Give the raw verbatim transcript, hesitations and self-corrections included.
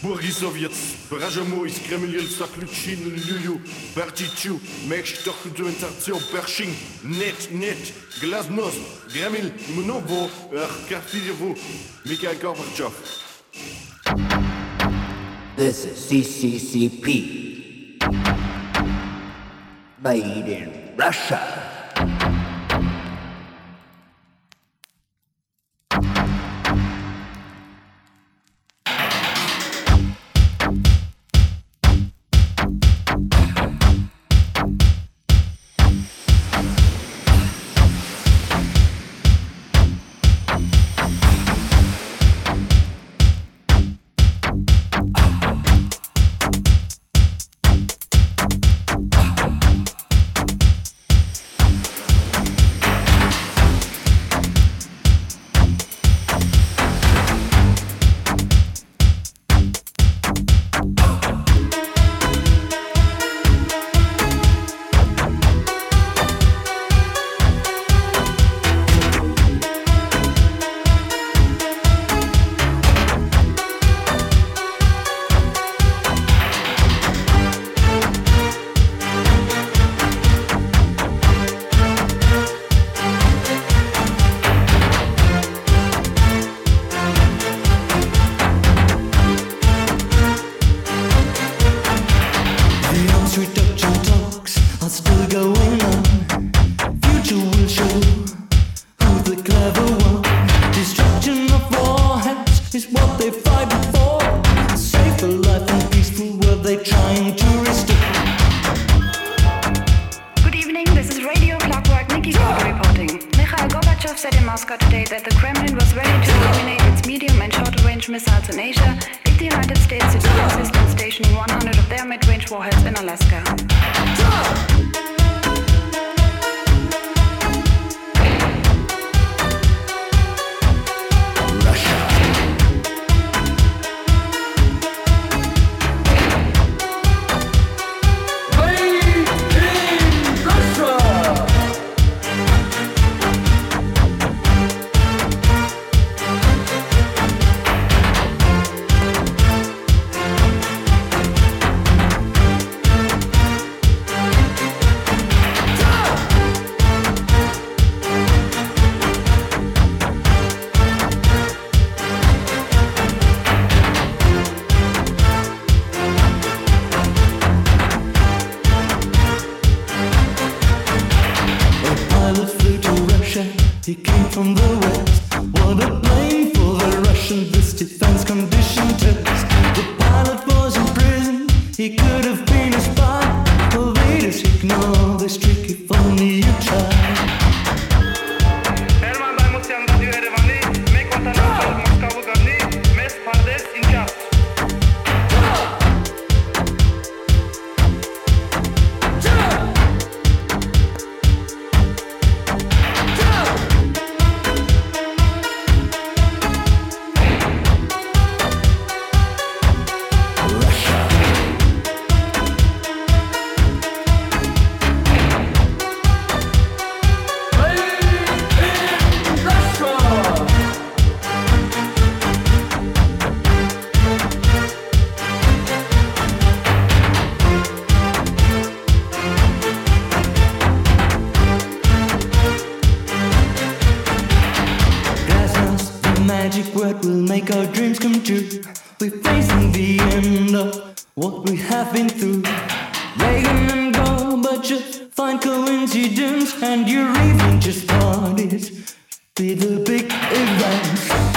Borisovets, Brajamo, Iskremil, Sakluchin, Lulu, Bartichu, Mech, Dokumentation, Pershing, Net, Net, Glasnost, Gremil, Monobo, Kartilevo, Mikhail Gorbachev. This is C C C P, made in Russia. He came from the west. What a plane for the Russian this defense condition test. The pilot was in prison. He could have been a spy. The leaders ignore this trick if only you try. Magic word will make our dreams come true. We're facing the end of what we have been through. Reagan and Gorbachev find coincidence, and your evening just parties be the big events.